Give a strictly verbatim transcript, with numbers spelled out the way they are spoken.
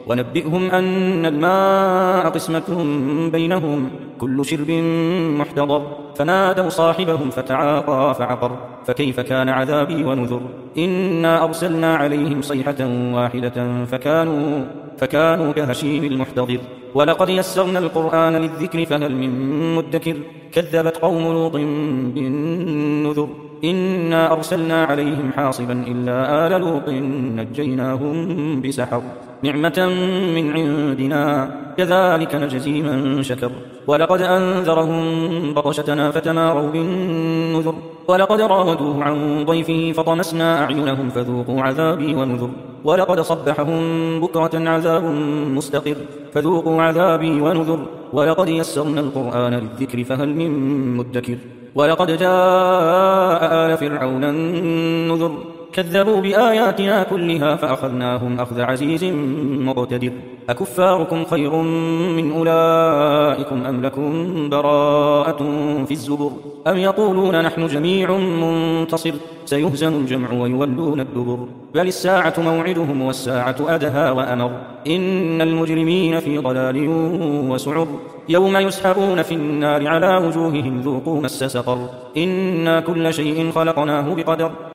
ونبئهم أن الماء قسمة بينهم كل شرب محتضر فنادوا صاحبهم فتعاطى فعقر فكيف كان عذابي ونذر إنا أرسلنا عليهم صيحة واحدة فكانوا, فكانوا كهشيم المحتضر ولقد يسرنا القرآن للذكر فهل من مدكر كذبت قوم لوط بالنذر إنا أرسلنا عليهم حاصبا إلا آل لوط نجيناهم بسحر نعمة من عندنا كذلك نجزي من شكر ولقد أنذرهم بطشتنا فتماروا بالنذر ولقد راودوه عن ضيفه فطمسنا أعينهم فذوقوا عذابي ونذر ولقد صبحهم بكرة عذاب مستقر فذوقوا عذابي ونذر ولقد يسرنا القرآن للذكر فهل من مدكر ولقد جاء آل فرعون النذر كذبوا بآياتنا كلها فأخذناهم أخذ عزيز مقتدر أكفاركم خير من أولئكم أم لكم براءة في الزبر أم يقولون نحن جميع منتصر سيهزم الجمع ويولون الدبر بل الساعة موعدهم والساعة أدهى وأمر إن المجرمين في ضلال وسعر يوم يسحبون في النار على وجوههم ذوقوا مس سقر إنا كل شيء خلقناه بقدر